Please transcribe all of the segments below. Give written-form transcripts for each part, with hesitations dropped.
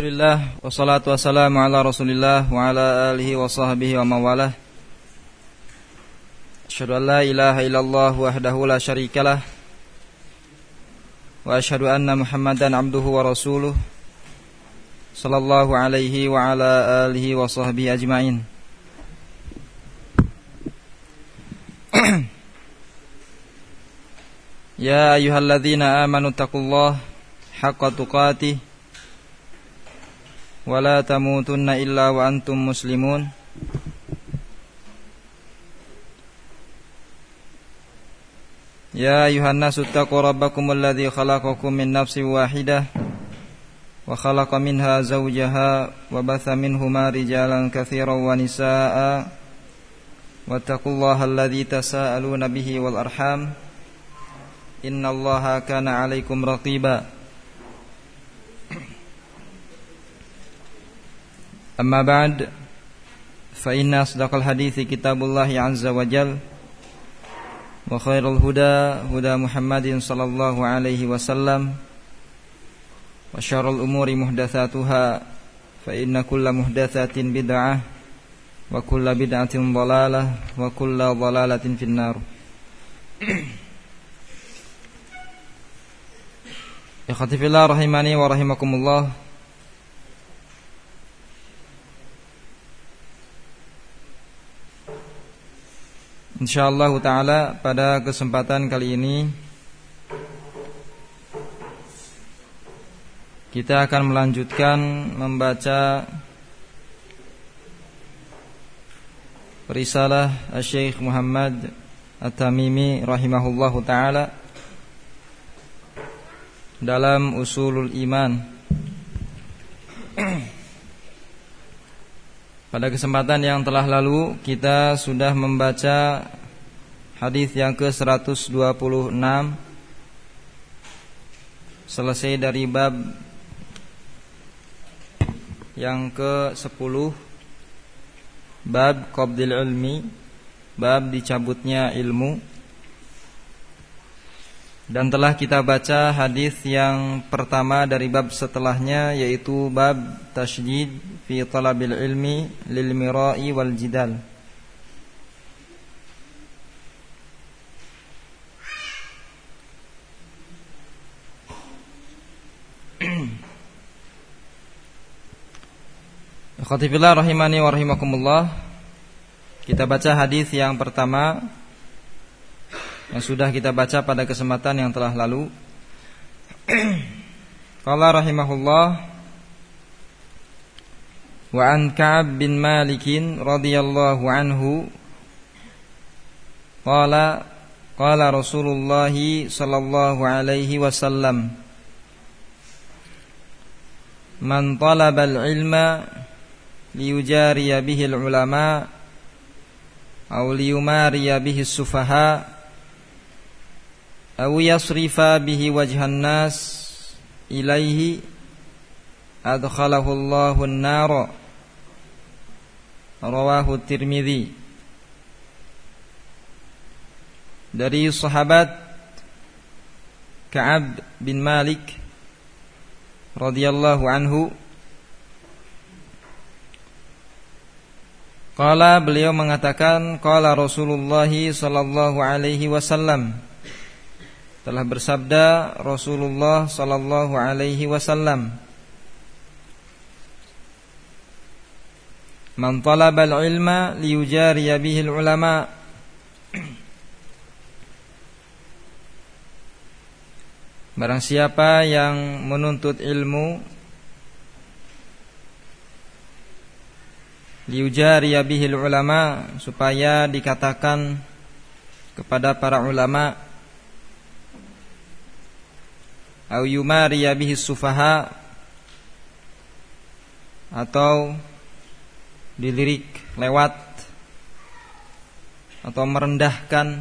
Alhamdulillah, wassalatu wassalamu ala rasulillah wa ala alihi wa sahbihi wa mawalah. Asyhadu an la ilaha illallah wahdahu la syarikalah, wa asyhadu anna Muhammadan abduhu wa rasuluh, sallallahu alaihi wa ala alihi wa sahbihi ajma'in. Ya ayyuhalladzina amanu taqullaha haqqa tuqatih wa la tamutunna illa wa antum muslimun. Ya ayuhan nasu taqu rabbakumul ladzi khalaqakum min nafsin wahidah wa khalaqa minha zawjaha wa batha minhuma rijalan katsiran wa nisaa'a wattaqullaha alladzi tasaaluna bihi wal arham innallaha kana 'alaikum raqiba. Amma ba'd, fa inna asdaqal hadithi kitabullahi azza wa jal, wa khairul huda huda Muhammadin sallallahu alaihi wasallam, wa syarrul umuri muhdatsatuha, fa inna kulla muhdatsatin bid'ah, wa kulla bid'atin dhalalah, wa kulla dhalalatin finnar. Ikhwati fillah rahimani wa rahimakumullah. InsyaAllah ta'ala pada kesempatan kali ini kita akan melanjutkan membaca risalah Syekh Muhammad At-Tamimi rahimahullahu ta'ala dalam Usulul Iman. Pada kesempatan yang telah lalu kita sudah membaca hadis yang ke-126, selesai dari bab yang ke-10, bab qabdil ilmi, bab dicabutnya ilmu. Dan telah kita baca hadis yang pertama dari bab setelahnya, yaitu bab tasydid fi talabil ilmi lil mira'i wal jidal. Ikhwati fillah rahimani wa rahimakumullah. Kita baca hadis yang pertama yang sudah kita baca pada kesempatan yang telah lalu. Qala rahimahullah, wa an Ka'ab bin Malik radhiyallahu anhu qala qala Rasulullah sallallahu alaihi wasallam, man talaba al-ilma liyujariya bihi al-ulama aw liyumariya bihi as-sufaha aw yasrifa bihi wajhan nas ilaihi adkhalahu Allahu an-nar. Rawahu Tirmidzi. Dari sahabat Ka'ab bin Malik radhiyallahu anhu, qala, beliau mengatakan, qala Rasulullah sallallahu alaihi wasallam, telah bersabda Rasulullah sallallahu alaihi wasallam, man talabal ilma liyujariya bihil ulama, barang siapa yang menuntut ilmu liyujariya bihil ulama, supaya dikatakan kepada para ulama, au yumariya bihi sufaha, atau dilirik lewat atau merendahkan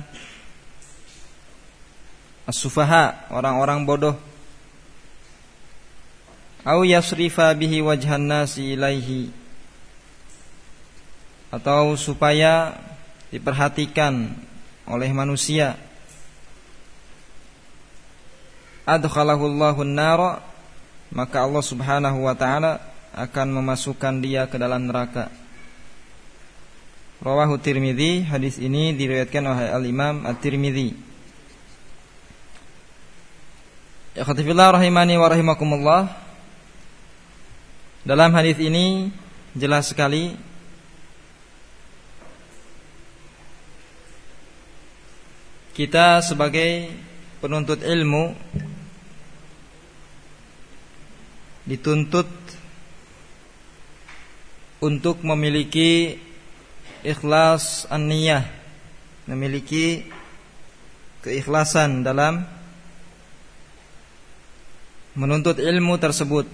as-sufaha, orang-orang bodoh, au yasrifa bihi wajhan nasi ilaihi, atau supaya diperhatikan oleh manusia, adkhalahu Allahu an-nar, maka Allah Subhanahu wa taala akan memasukkan dia ke dalam neraka. Rawahu Tirmidzi, hadis ini diriwayatkan oleh Al-Imam At-Tirmidzi. Ikhwatifillah rahimani wa rahimakumullah. Dalam hadis ini jelas sekali kita sebagai penuntut ilmu dituntut untuk memiliki ikhlas an-niyah, memiliki keikhlasan dalam menuntut ilmu tersebut.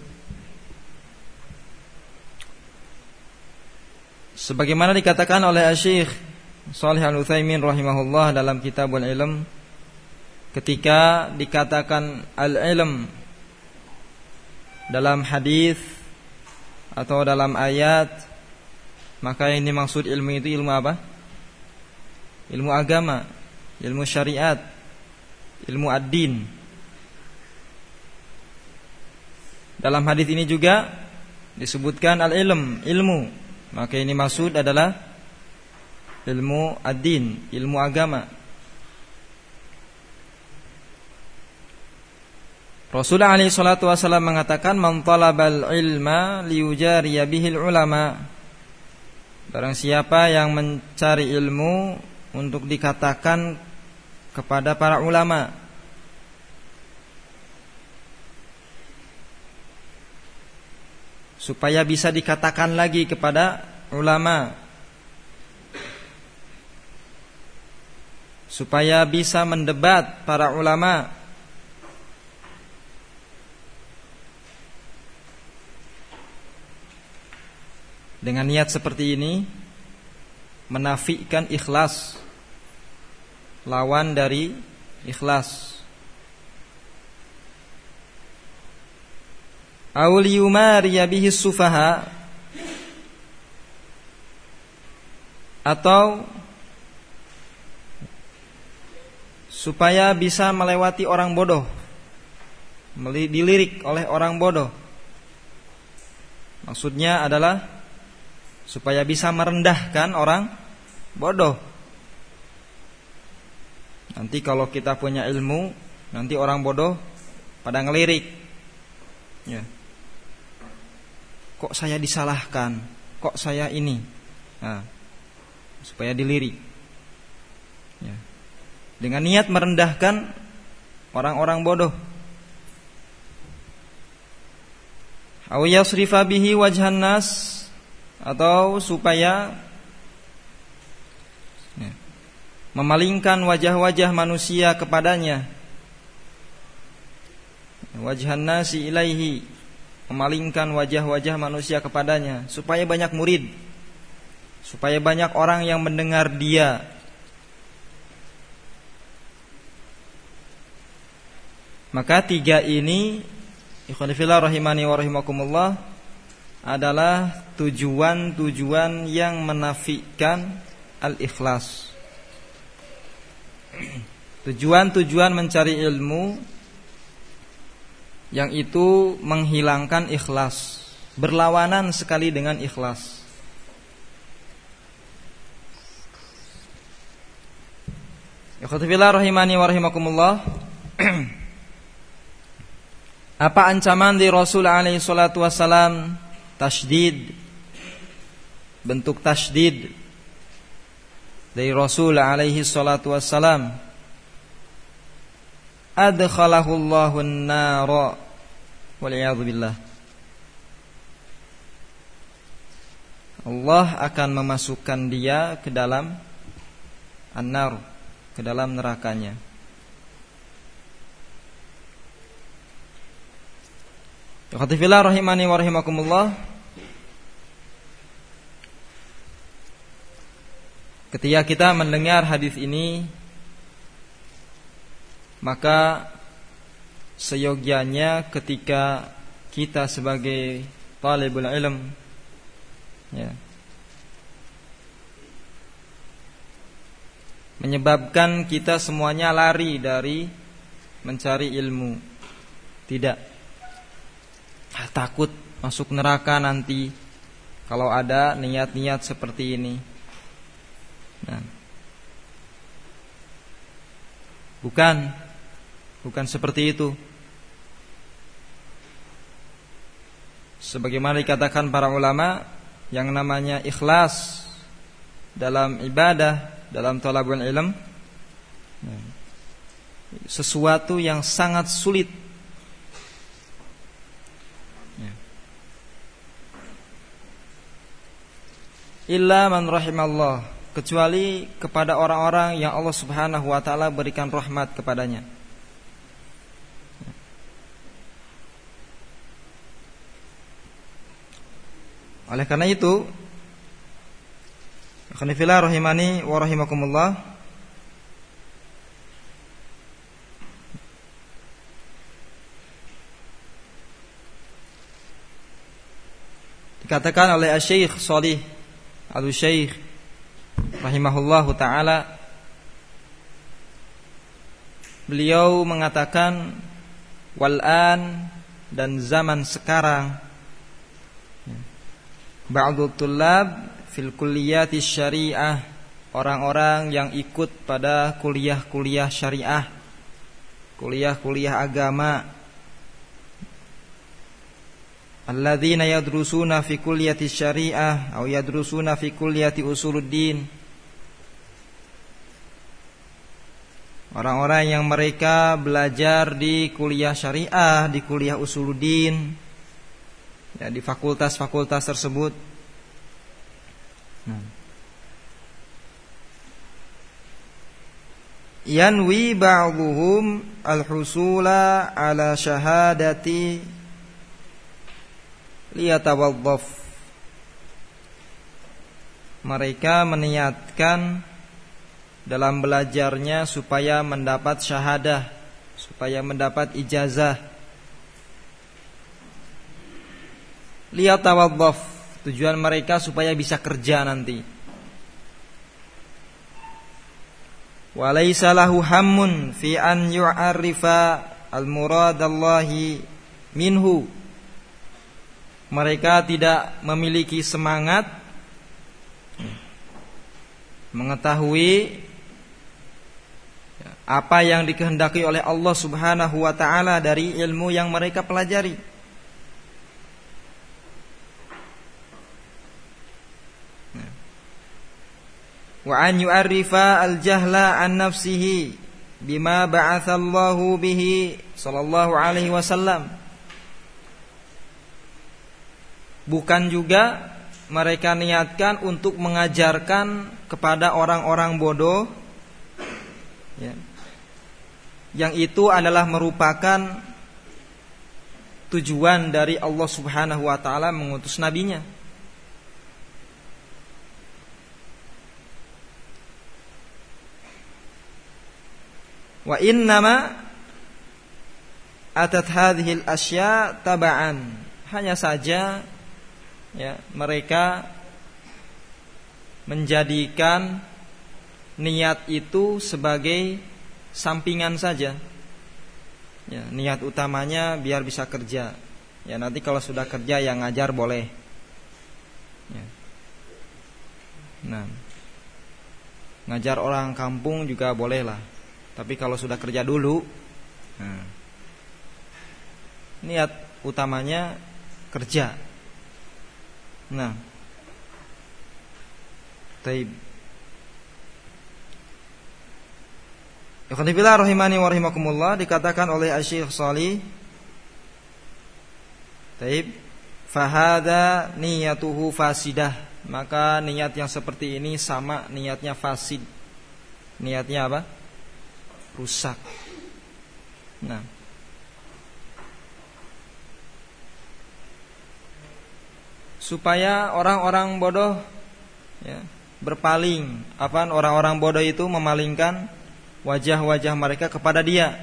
Sebagaimana dikatakan oleh Syekh Shalih Al-Utsaimin rahimahullah dalam Kitabul Ilm, ketika dikatakan al-ilm dalam hadis atau dalam ayat, maka yang dimaksud ilmu itu ilmu apa? Ilmu agama, ilmu syariat, ilmu ad-din. Dalam hadis ini juga disebutkan al-ilm, ilmu, maka ini maksud adalah ilmu ad-din, ilmu agama. Rasulullah alaihi salatu wasallam mengatakan, "Man talabal ilma liyujariya bihil ulama." Barang siapa yang mencari ilmu untuk dikatakan kepada para ulama, supaya bisa dikatakan lagi kepada ulama, supaya bisa mendebat para ulama, dengan niat seperti ini menafikan ikhlas, lawan dari ikhlas. Aul yumariya bihi sufaha, atau supaya bisa melewati orang bodoh, dilirik oleh orang bodoh. Maksudnya adalah supaya bisa merendahkan orang bodoh. Nanti kalau kita punya ilmu, nanti orang bodoh pada ngelirik, ya. Kok saya disalahkan? Kok saya ini? Nah, supaya dilirik, ya. Dengan niat merendahkan orang-orang bodoh. Aw yasrifa bihi wajhan nas, atau supaya memalingkan wajah-wajah manusia kepadanya. Wajhan nasi ilaihi, memalingkan wajah-wajah manusia kepadanya, supaya banyak murid, supaya banyak orang yang mendengar dia. Maka tiga ini, ikhwan fillah rahimani wa rahimakumullah, adalah tujuan-tujuan yang menafikan al-ikhlas. Tujuan-tujuan mencari ilmu yang itu menghilangkan ikhlas, berlawanan sekali dengan ikhlas. Ikhwatifillah rahimani wa rahimakumullah. Apa ancaman di Rasul alaihi salatu wassalam? Tasydid, bentuk tasydid dari Rasul alaihi salatu wassalam. Adkhalahu Allahu an-nara wal a'yadzu billah. Allah akan memasukkan dia ke dalam an-nar, ke dalam nerakanya. Ikhwatifillah rahimani wa rahimakumullah. Ketika kita mendengar hadis ini, maka seyogyanya ketika kita sebagai talibul ilm, ya, menyebabkan kita semuanya lari dari mencari ilmu. Tidak, takut masuk neraka nanti kalau ada niat-niat seperti ini. Nah, bukan seperti itu. Sebagaimana dikatakan para ulama, yang namanya ikhlas dalam ibadah, dalam talabul ilm, sesuatu yang sangat sulit. Illa man rahimallah, kecuali kepada orang-orang yang Allah Subhanahu wa taala berikan rahmat kepadanya. Oleh karena itu, khonifillah rahimani wa rahimakumullah, dikatakan oleh Syekh Shalih Al-Syekh rahimahullahu taala, beliau mengatakan wal'an, dan zaman sekarang, ba'du tullab fil kulliyati syariah, orang-orang yang ikut pada kuliah-kuliah syariah, kuliah-kuliah agama, alladzina yadrusuna fi kulliyati syariah atau yadrusuna fi kulliyati usuluddin, orang-orang yang mereka belajar di kuliah syariah, di kuliah usuluddin, ya, di fakultas-fakultas tersebut. Yanwi ba'dhum al-husula ala syahadati liyatawaddaf, mereka meniatkan dalam belajarnya supaya mendapat syahadah, supaya mendapat ijazah. Liyatawaddaf, tujuan mereka supaya bisa kerja nanti. Walaysa lahu hammun fi an yu'arrifa al-muradallahi minhu, mereka tidak memiliki semangat mengetahui apa yang dikehendaki oleh Allah Subhanahu wa taala dari ilmu yang mereka pelajari. Wa an yu'arrifa al-jahla an nafsihi bima ba'atsallahu bihi sallallahu alaihi wasallam, bukan juga mereka niatkan untuk mengajarkan kepada orang-orang bodoh, ya, yang itu adalah merupakan tujuan dari Allah Subhanahu wa taala mengutus nabinya. Wa innama atat hadhil asya taba'an, hanya saja, ya, mereka menjadikan niat itu sebagai sampingan saja. Ya, niat utamanya biar bisa kerja. Ya, nanti kalau sudah kerja yang ngajar boleh. Ya. Nah, ngajar orang kampung juga boleh lah. Tapi kalau sudah kerja dulu, nah, niat utamanya kerja. Nah, taib. Ikhwanifillah rahimani wa rahimakumullah, dikatakan oleh Syekh Shalih, taib, fahada niyatuhu fasidah, maka niat yang seperti ini sama niatnya fasid. Niatnya apa? Rusak. Nah, supaya orang-orang bodoh, ya, berpaling, orang-orang bodoh itu memalingkan wajah-wajah mereka kepada dia.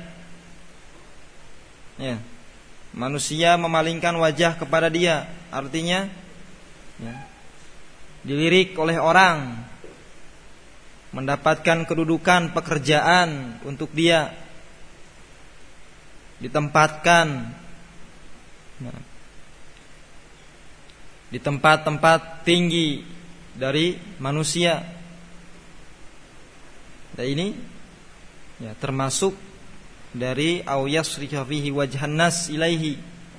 Ya, manusia memalingkan wajah kepada dia, artinya, ya, dilirik oleh orang, mendapatkan kedudukan pekerjaan untuk dia, ditempatkan. Nah, di tempat-tempat tinggi dari manusia. Dan ini ya termasuk dari au yasrifa fihi wajhan nas ilaihi.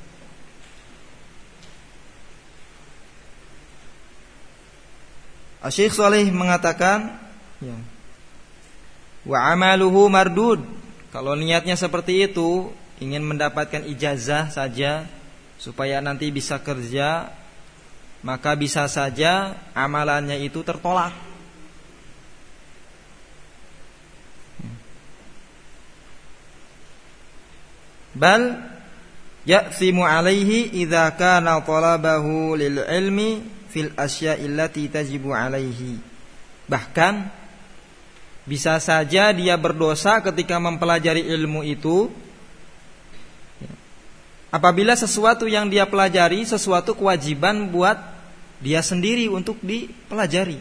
Syekh Shalih mengatakan ya, wa amaluhu mardud. Kalau niatnya seperti itu, ingin mendapatkan ijazah saja supaya nanti bisa kerja, maka bisa saja amalannya itu tertolak. Bal ya'thimu alaihi idza kana talabahu lil ilmi fil asya'i allati tajibu alaihi. Bahkan bisa saja dia berdosa ketika mempelajari ilmu itu apabila sesuatu yang dia pelajari sesuatu kewajiban buat dia sendiri untuk dipelajari.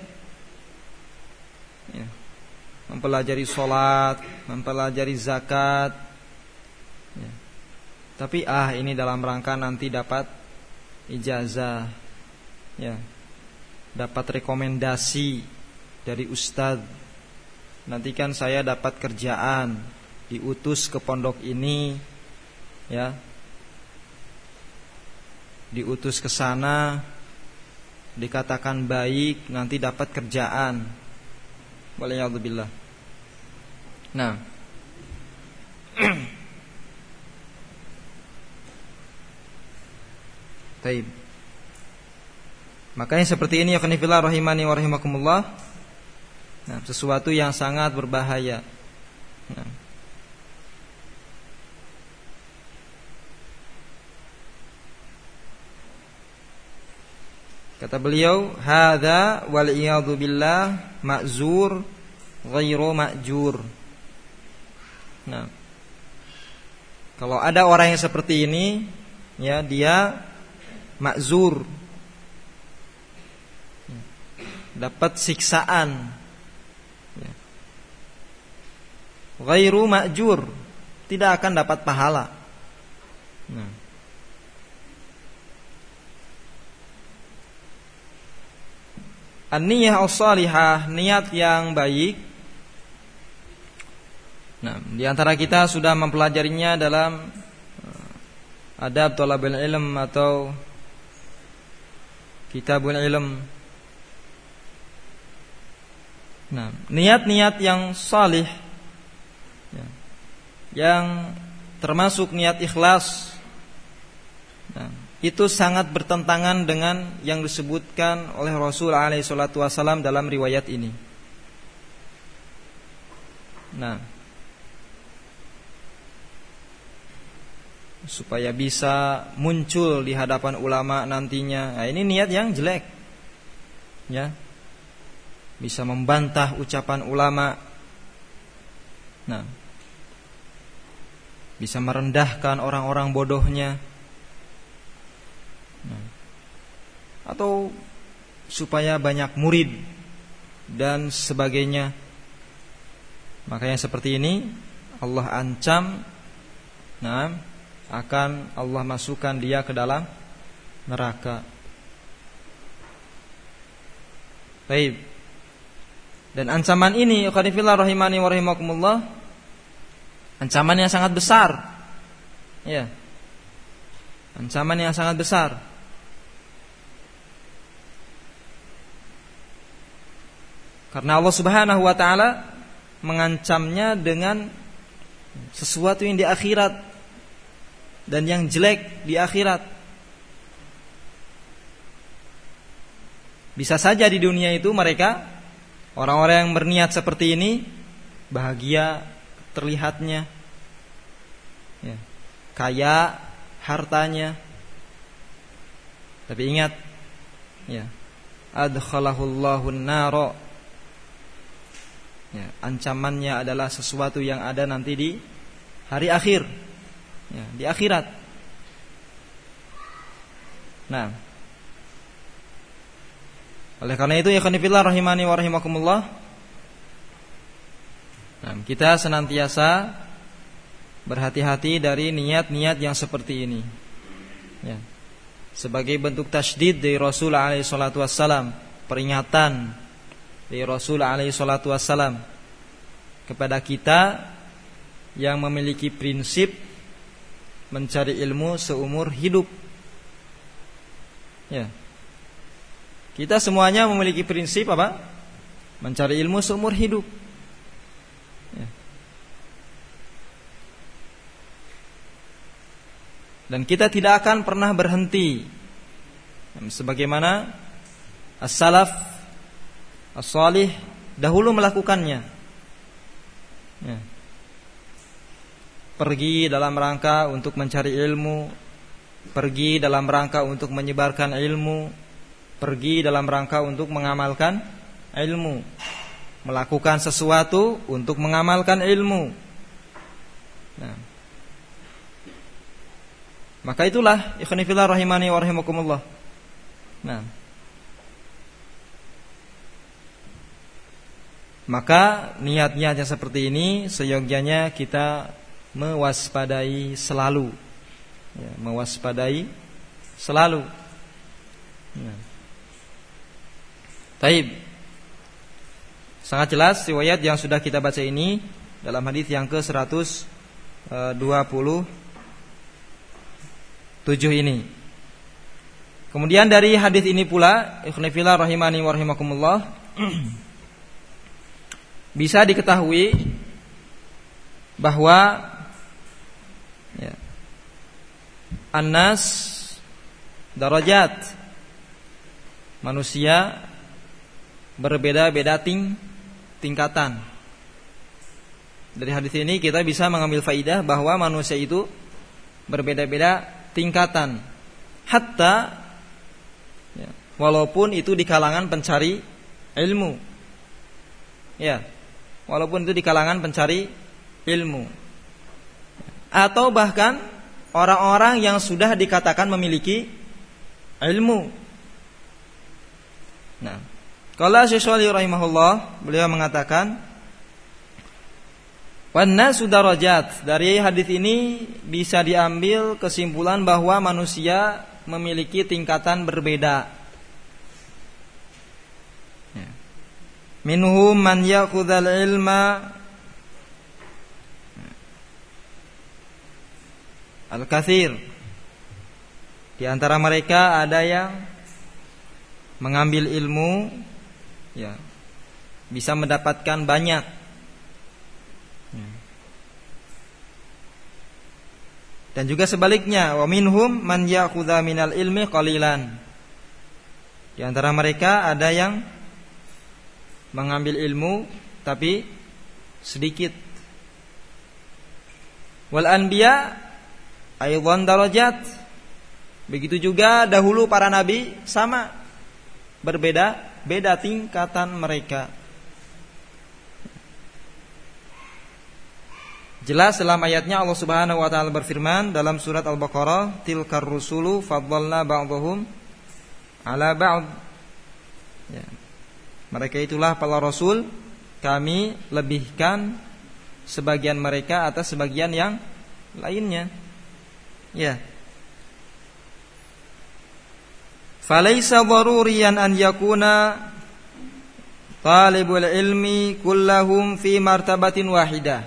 Ya. Mempelajari sholat, mempelajari zakat. Ya. Tapi ini dalam rangka nanti dapat ijazah. Ya. Dapat rekomendasi dari ustadz. Nanti kan saya dapat kerjaan, diutus ke pondok ini, ya. Diutus ke sana, dikatakan baik, nanti dapat kerjaan. Waliyadzubillah. Nah, taib. Makanya seperti ini ya kanifillah rahimani wa rahimakumullah. Nah, sesuatu yang sangat berbahaya. Nah. Kata beliau, hadza wal iyadu billah ma'zur ghairu ma'jur. Nah, kalau ada orang yang seperti ini, ya dia ma'zur, dapat siksaan, ya. Ghairu ma'jur, tidak akan dapat pahala. Nah. An-niyah as-salihah, niat yang baik. Nah, di antara kita sudah mempelajarinya dalam adab thalabul ilm atau kitabul ilm. Nah, niat-niat yang salih, ya, yang termasuk niat ikhlas, nah, itu sangat bertentangan dengan yang disebutkan oleh Rasul alaihi salatu wasallam dalam riwayat ini. Nah, supaya bisa muncul di hadapan ulama nantinya. Nah, ini niat yang jelek. Ya. Bisa membantah ucapan ulama. Nah, bisa merendahkan orang-orang bodohnya. Nah, atau supaya banyak murid dan sebagainya. Makanya seperti ini Allah ancam, nah, akan Allah masukkan dia ke dalam neraka. Baik. Dan ancaman ini qadifillah rahimani wa rahimakumullah, ancaman yang sangat besar. Ya. Ancaman yang sangat besar. Karena Allah Subhanahu wa taala mengancamnya dengan sesuatu yang di akhirat dan yang jelek di akhirat. Bisa saja di dunia itu mereka, orang-orang yang berniat seperti ini, bahagia terlihatnya, ya, kaya hartanya. Tapi ingat, ya, adkhalahullahu an-nar. Ya, ancamannya adalah sesuatu yang ada nanti di hari akhir, ya, di akhirat. Nah, oleh karena itu ya khonifillah rahimani wa rahimakumullah, nah, kita senantiasa berhati-hati dari niat-niat yang seperti ini, ya. sebagai bentuk tasydid dari Rasul alaihi salatu wassalam, peringatan dari Rasul alaihi salatu wassalam kepada kita yang memiliki prinsip mencari ilmu seumur hidup. Ya. Kita semuanya memiliki prinsip apa? Mencari ilmu seumur hidup. Ya. Dan kita tidak akan pernah berhenti, sebagaimana as-salaf as-salih dahulu melakukannya. Ya. Pergi dalam rangka untuk mencari ilmu, pergi dalam rangka untuk menyebarkan ilmu, pergi dalam rangka untuk mengamalkan ilmu, melakukan sesuatu untuk mengamalkan ilmu. Nah, maka itulah ikhwan fillah rahimani wa rahimakumullah. Nah, maka niat-niatnya seperti ini seyogyanya kita mewaspadai selalu, ya, mewaspadai selalu. Nah. Taib. Sangat jelas riwayat yang sudah kita baca ini dalam hadis yang ke-127 ini. Kemudian dari hadis ini pula, ikhwan fillah rahimani wa rahimakumullah, bisa diketahui bahwa ya, an-nas darajat, manusia berbeda-beda tingkatan. Dari hadis ini kita bisa mengambil faidah bahwa manusia itu berbeda-beda tingkatan, hatta ya, walaupun itu di kalangan pencari ilmu, ya, walaupun itu di kalangan pencari ilmu, atau bahkan orang-orang yang sudah dikatakan memiliki ilmu. Nah, qala Syekh Shalih rahimahullah, beliau mengatakan wan-nasu darajat. Dari hadis ini bisa diambil kesimpulan bahwa manusia memiliki tingkatan berbeda. Minhum man ya'khudhal ilma al-katsir. Di antara mereka ada yang mengambil ilmu, ya, bisa mendapatkan banyak. Dan juga sebaliknya, wa minhum man ya'khudha minal ilmi qalilan. Di antara mereka ada yang mengambil ilmu tapi sedikit. Wal anbiya aidan darajat. Begitu juga dahulu para nabi sama, berbeda-beda tingkatan mereka. Jelas dalam ayatnya Allah Subhanahu wa taala berfirman dalam surat Al-Baqarah, tilkar rusulu faddalna ba'dhum ala ba'd. Ya. Mereka itulah para rasul, kami lebihkan sebagian mereka atas sebagian yang lainnya. Ya. Falaisa daruriyan an yakuna talibul ilmi kullahum fi martabatin wahidah.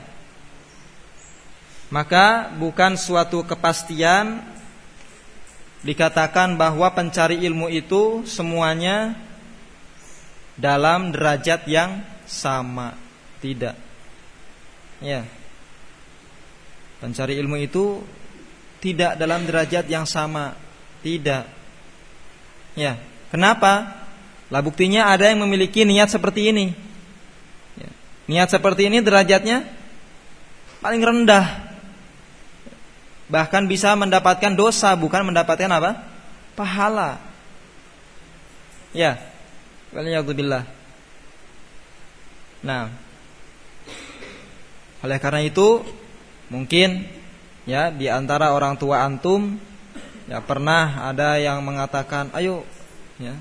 Maka bukan suatu kepastian dikatakan bahwa pencari ilmu itu semuanya dalam derajat yang sama. Tidak. Ya. Pencari ilmu itu tidak dalam derajat yang sama. Tidak. Ya. Kenapa? Lah buktinya ada yang memiliki niat seperti ini. Ya. Niat seperti ini derajatnya paling rendah. Bahkan bisa mendapatkan dosa, bukan mendapatkan apa? Pahala. Ya. Waliyadzubillah. Nah, oleh karena itu mungkin ya di antara orang tua antum ya pernah ada yang mengatakan, ayo ya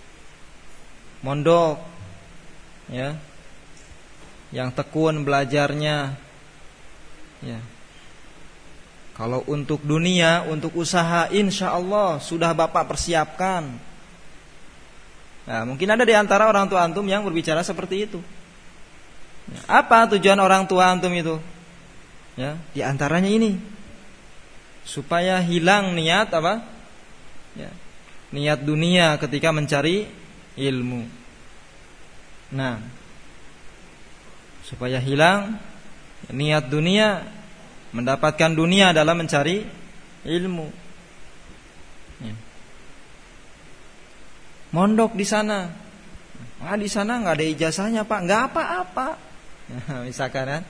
mondok ya, yang tekun belajarnya ya. Kalau untuk dunia, untuk usaha, insya Allah sudah Bapak persiapkan. Nah, mungkin ada di antara orang tua antum yang berbicara seperti itu. Apa tujuan orang tua antum itu? Ya, di antaranya ini, supaya hilang niat apa? Ya, niat dunia ketika mencari ilmu. Nah, supaya hilang niat dunia, mendapatkan dunia dalam mencari ilmu. Ya. Mondok di sana, di sana nggak ada ijazahnya Pak, nggak apa-apa. Ya, misalkan kan,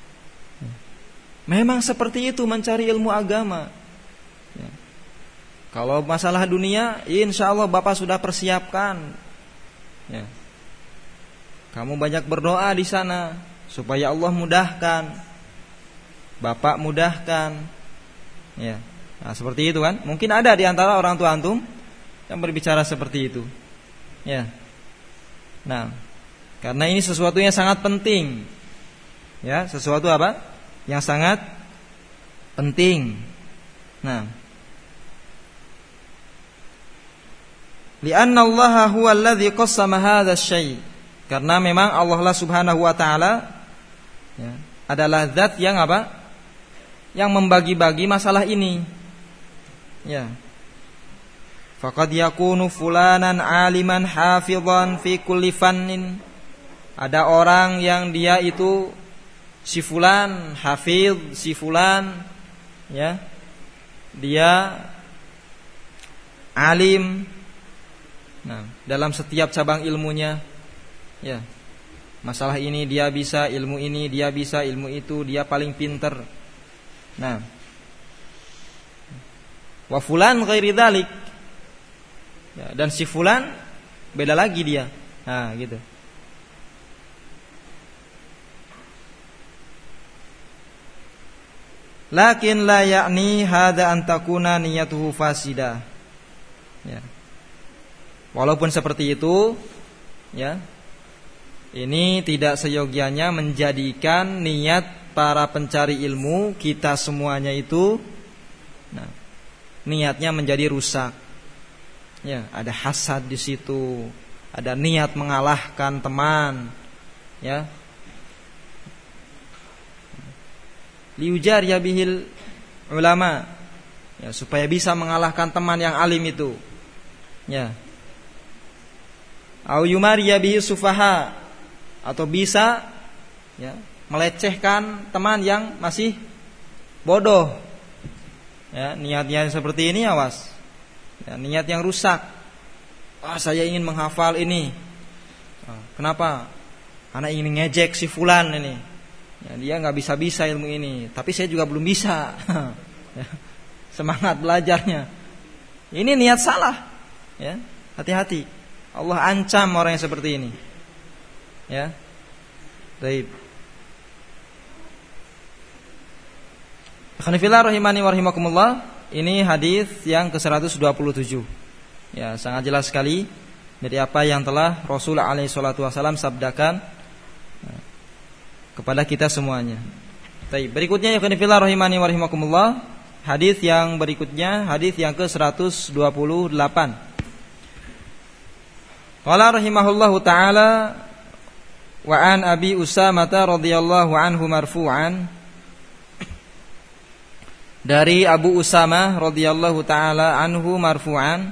memang seperti itu mencari ilmu agama. Ya. Kalau masalah dunia, insya Allah Bapak sudah persiapkan. Ya. Kamu banyak berdoa di sana supaya Allah mudahkan. Bapak mudahkan. Ya. Nah, seperti itu kan. Mungkin ada di antara orang tua antum yang berbicara seperti itu. Ya. Nah, karena ini sesuatu yang sangat penting. Ya, sesuatu apa? Yang sangat penting. Nah, li'anna Allah huwa alladhi qassama hadha asy-syai'. Karena memang Allah lah Subhanahu wa taala, ya, adalah zat yang apa? Yang membagi-bagi masalah ini. Ya. Faqad yakunu fulanan aliman hafizan fi kulli fannin. Ada orang yang dia itu si fulan hafiz, si fulan ya, dia alim. Nah, dalam setiap cabang ilmunya, ya. Masalah ini dia bisa, ilmu ini dia bisa, ilmu itu dia paling pinter. Nah, wa fulan ghairi dzalik. Ya, dan si fulan beda lagi dia. Nah, gitu. Lakin la ya'ni hadza an takuna niyatuhu fasida. Ya. Walaupun seperti itu, ya. Ini tidak seyogianya menjadikan niat para pencari ilmu kita semuanya itu, nah, niatnya menjadi rusak. Ya, ada hasad di situ, ada niat mengalahkan teman, ya. Liujar ya bihil ulama, ya, supaya bisa mengalahkan teman yang alim itu, ya. Au yumari ya bihi sufaha, atau bisa, ya, melecehkan teman yang masih bodoh. Ya, niatnya seperti ini, awas. Ya, niat yang rusak. Saya ingin menghafal ini. Kenapa? Karena ingin ngejek si fulan ini. Ya, dia nggak bisa ilmu ini, tapi saya juga belum bisa. Ya, semangat belajarnya. Ini niat salah. Ya, hati-hati. Allah ancam orang yang seperti ini. Ya, baik. Khanifillah rahimani wa rahimakumullah. Ini hadis yang ke-127. Ya, sangat jelas sekali dari apa yang telah Rasul alaihi salatu wasallam sabdakan kepada kita semuanya. Baik, berikutnya ya khanifillah rahimani wa rahimakumullah. Hadis yang berikutnya, hadis yang ke-128. Qala rahimahullahu taala wa an Abi Usamah radhiyallahu anhu marfu'an. Dari Abu Usamah radhiyallahu taala anhu marfu'an,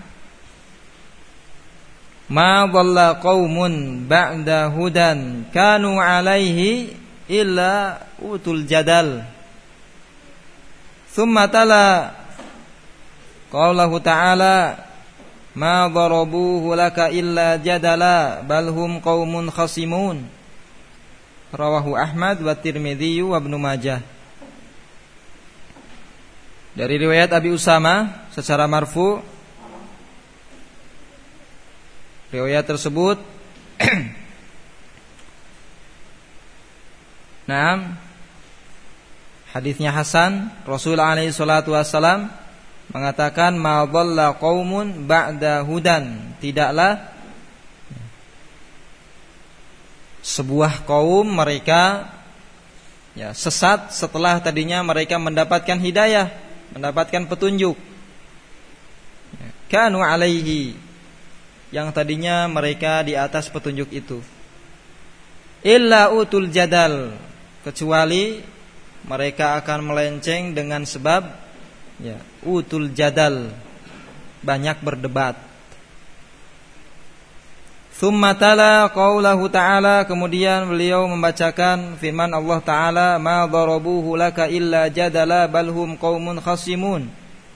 ma dhalla qaumun ba'da hudan kanu 'alaihi illa utul jadal. Thumma tala qaulahu ta'ala ma darabuhu laka illa jadala bal hum qaumun khasimun. Rawahu Ahmad wa Tirmidzi wa Ibnu Majah. Dari riwayat Abi Usamah secara marfu, riwayat tersebut nah, hadisnya hasan. Rasul alaihi salatu wassalam mengatakan ma dhalla qaumun ba'da hudan, tidaklah sebuah kaum mereka, ya, sesat setelah tadinya mereka mendapatkan hidayah. mendapatkan petunjuk. Kanu alaihi, yang tadinya mereka di atas petunjuk itu. Illa utul jadal, kecuali mereka akan melenceng dengan sebab utul jadal, banyak berdebat. Tsumma tala qaulahu ta'ala, kemudian beliau membacakan firman Allah Ta'ala, ma darabuhu laka illa jadala balhum qaumun khasimun.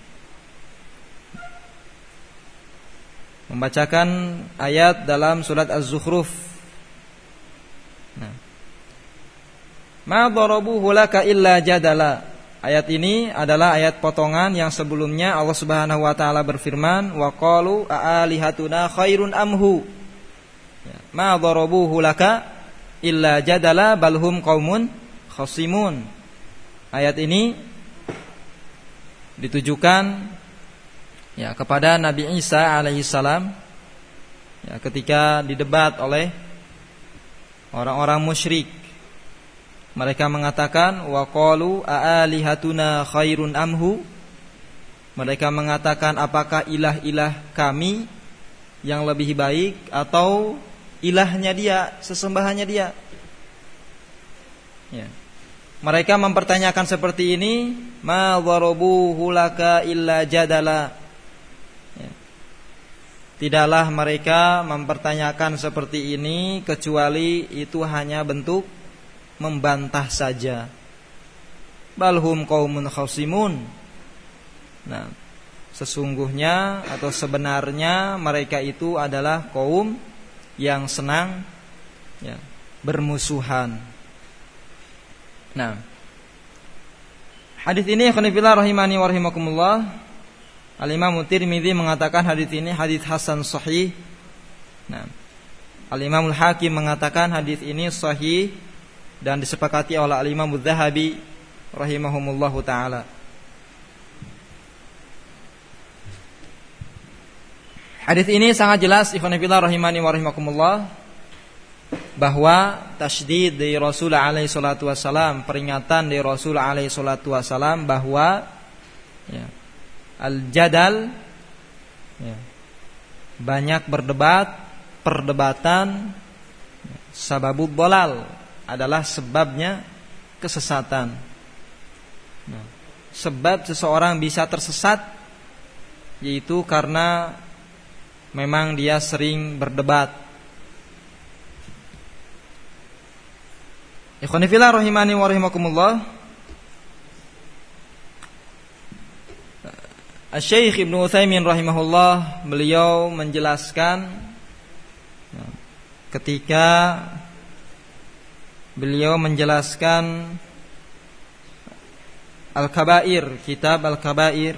Membacakan ayat dalam surat Az-Zukhruf. Ma darabuhu laka illa jadala. Ayat ini adalah ayat potongan yang sebelumnya Allah Subhanahu wa taala berfirman, wa qalu a'alihatuna khairun amhu. Ma darabuhu laka illa jadala balhum qaumun khasimun. Ayat ini ditujukan kepada Nabi Isa alaihissalam ketika didebat oleh orang-orang musyrik. Mereka mengatakan wa qalu a'alihatuna khairun amhu. Mereka mengatakan, apakah ilah-ilah kami yang lebih baik atau ilahnya dia, sesembahannya dia. Mereka mempertanyakan seperti ini, ma darabuhu laka illa jadala. Tidaklah mereka mempertanyakan seperti ini kecuali itu hanya bentuk membantah saja. Balhum qaumun khasimun. Sesungguhnya atau sebenarnya mereka itu adalah kaum yang senang bermusuhan. Hadis ini khonifillah rahimani wa rahimakumullah, Al-Imam Tirmidzi mengatakan hadis ini hadis hasan sahih. Al-Imam Al-Hakim mengatakan hadis ini sahih dan disepakati oleh Al-Imam Az-Zahabi rahimahumullahu taala. Hadis ini sangat jelas ikhwan fillah rahimani wa rahimakumullah, bahwa tasydid dari Rasul alaihi salatu wasalam, peringatan dari Rasul alaihi salatu wasalam bahwa al-jadal, banyak berdebat, perdebatan, sababud dhalal, adalah sebabnya kesesatan. Sebab seseorang bisa tersesat yaitu karena memang dia sering berdebat. Ikhwani fillah rahimani wa rahimakumullah, Asy-Syaikh Ibnu Utsaimin rahimahullah, beliau menjelaskan ketika beliau menjelaskan Al-Kabair, kitab Al-Kabair,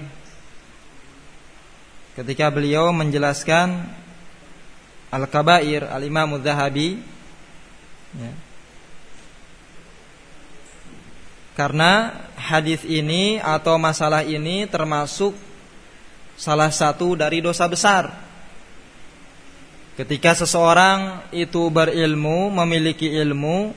ketika beliau menjelaskan Al-Kabair, Al-Imam Az-Zahabi, karena hadis ini atau masalah ini termasuk salah satu dari dosa besar. Ketika seseorang itu berilmu, memiliki ilmu,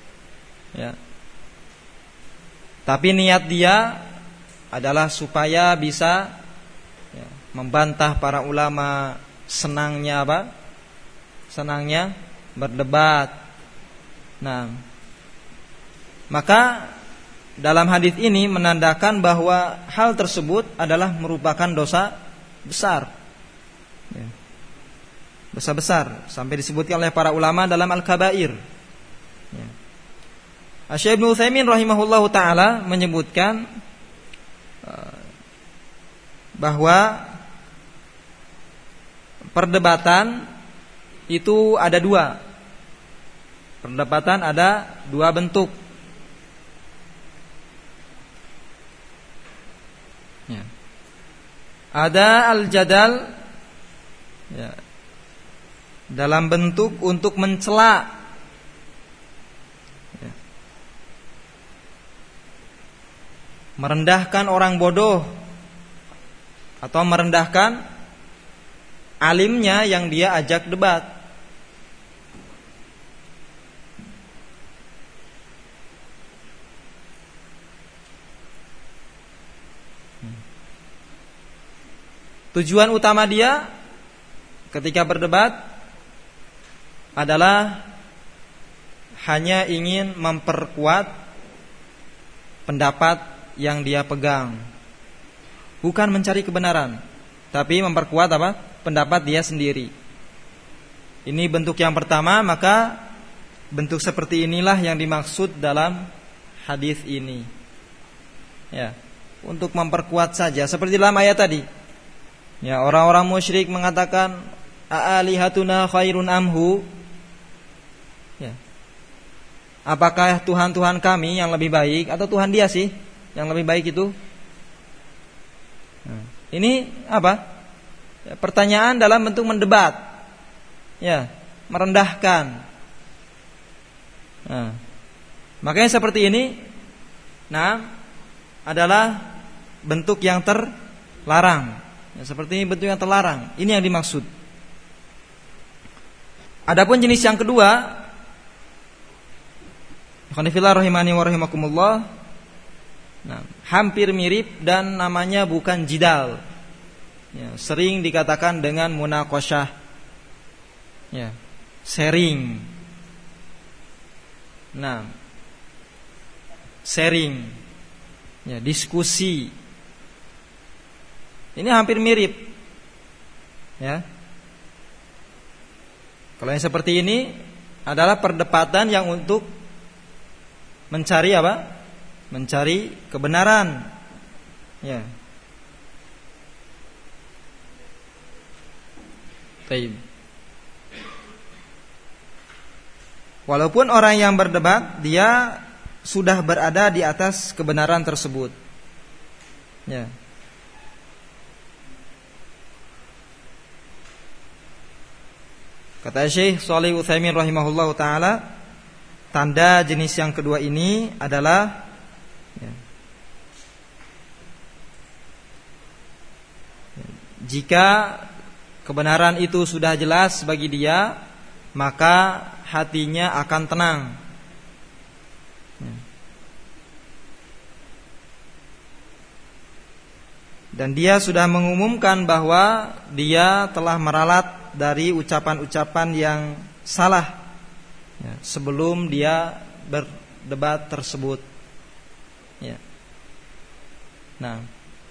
tapi niat dia adalah supaya bisa membantah para ulama, senangnya apa? Senangnya berdebat. Maka dalam hadis ini menandakan bahwa hal tersebut adalah merupakan dosa besar. Dosa besar sampai disebutkan oleh para ulama dalam Al-Kabair. Asy-Syaikh Ibnu Utsaimin rahimahullahu taala menyebutkan bahwa perdebatan itu ada dua. Perdebatan ada dua bentuk. Ada al-jadal, dalam bentuk untuk mencela, merendahkan orang bodoh atau merendahkan alimnya yang dia ajak debat. Tujuan utama dia ketika berdebat adalah hanya ingin memperkuat pendapat yang dia pegang, bukan mencari kebenaran, tapi memperkuat pendapat dia sendiri. Ini bentuk yang pertama. Maka bentuk seperti inilah yang dimaksud dalam hadis ini, ya, untuk memperkuat saja. Seperti dalam ayat tadi, ya, orang-orang musyrik mengatakan a'alihatuna khairun amhu, ya, apakah Tuhan-Tuhan kami yang lebih baik atau Tuhan dia sih yang lebih baik itu? Nah, ini apa? Ya, pertanyaan dalam bentuk mendebat, ya, merendahkan. Nah, makanya seperti ini, adalah bentuk yang terlarang. Ya, seperti ini bentuk yang terlarang. Ini yang dimaksud. Adapun jenis yang kedua, Ikhwanifillah rahimani wa rahimakumullah, hampir mirip dan namanya bukan jidal. Ya, sering dikatakan dengan munaqasyah. Ya, sharing. Sharing. Ya, diskusi. Ini hampir mirip. Ya. Kalau yang seperti ini adalah perdebatan yang untuk mencari mencari kebenaran. Ya. Baik. Walaupun orang yang berdebat dia sudah berada di atas kebenaran tersebut. Ya. Kata Syekh Shalih Utsaimin rahimahullahu taala, tanda jenis yang kedua ini adalah, ya, jika kebenaran itu sudah jelas bagi dia, maka hatinya akan tenang. Dan dia sudah mengumumkan bahwa dia telah meralat dari ucapan-ucapan yang salah, ya, sebelum dia berdebat tersebut. Ya. Nah,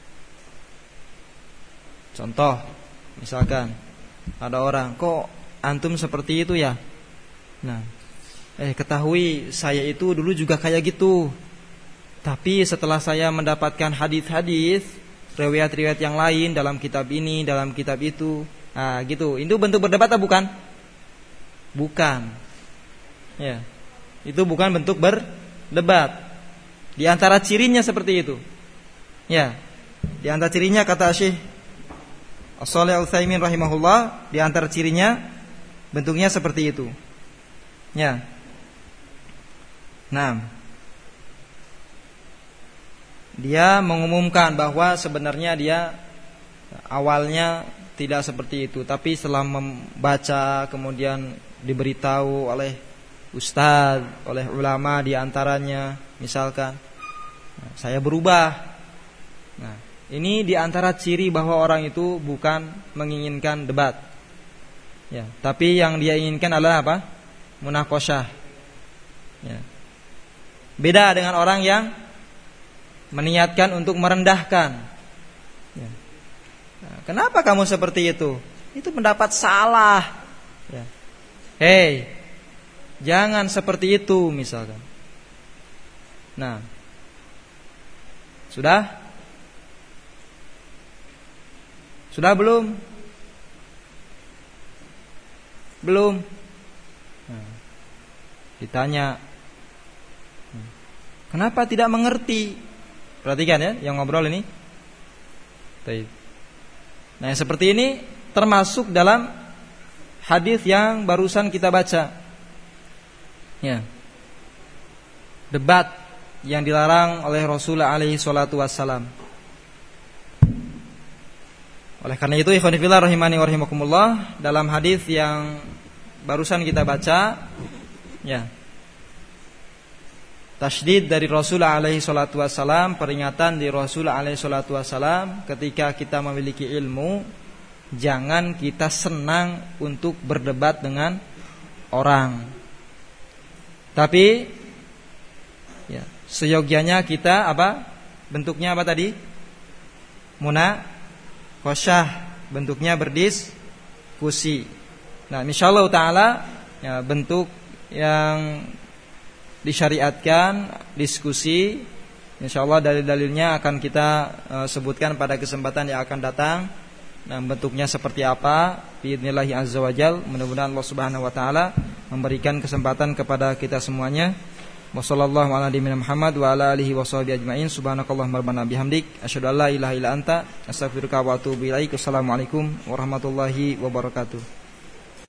contoh, misalkan ada orang, kok antum seperti itu ya? Nah, ketahui saya itu dulu juga kayak gitu. Tapi setelah saya mendapatkan hadis-hadis, riwayat-riwayat yang lain dalam kitab ini, dalam kitab itu, gitu. Itu bentuk berdebat atau bukan? Bukan. Ya. Itu bukan bentuk berdebat. Di antara cirinya seperti itu. Ya. Di antara cirinya kata Syekh Shalih Utsaimin rahimahullah, di antara cirinya bentuknya seperti itu. Ya. Nah, dia mengumumkan bahwa sebenarnya dia awalnya tidak seperti itu, tapi setelah membaca kemudian diberitahu oleh ustaz, oleh ulama di antaranya, misalkan, saya berubah. Nah, ini di antara ciri bahwa orang itu bukan menginginkan debat. Ya, tapi yang dia inginkan adalah apa? Munaqasyah. Ya. Beda dengan orang yang meniatkan untuk merendahkan. Ya. Nah, kenapa kamu seperti itu? Itu pendapat salah. Ya. Hei, jangan seperti itu misalkan. Nah, sudah belum? Belum. Nah, ditanya, kenapa tidak mengerti? Perhatikan ya, yang ngobrol ini. Nah, yang seperti ini termasuk dalam hadis yang barusan kita baca. Ya. Debat yang dilarang oleh Rasulullah alaihi salatu wassalam. Oleh karena itu, ikhwan fillah rahimani wa rahimakumullah, dalam hadis yang barusan kita baca, ya, tasydid dari Rasul alaihi salatu wassalam, peringatan dari Rasul alaihi salatu wassalam, ketika kita memiliki ilmu, jangan kita senang untuk berdebat dengan orang. Tapi ya, seyogyanya kita apa? Bentuknya apa tadi? Munaqasyah, bentuknya berdiskusi. Nah, insyaallah taala ya, bentuk yang disyariatkan diskusi, insyaallah dalil-dalilnya akan kita sebutkan pada kesempatan yang akan datang. Nah, bentuknya seperti apa? Biidznillah azza wajal. Mudah-mudahan Allah Subhanahu wa taala memberikan kesempatan kepada kita semuanya. Wassallallahu ala nabiyyina Muhammad wa ala alihi washabihi ajmain. Subhanakallahumma rabbana bihamdik asyhadu an la ilaha illa anta astaghfiruka wa atubu ilaik. Wassalamualaikum warahmatullahi wabarakatuh.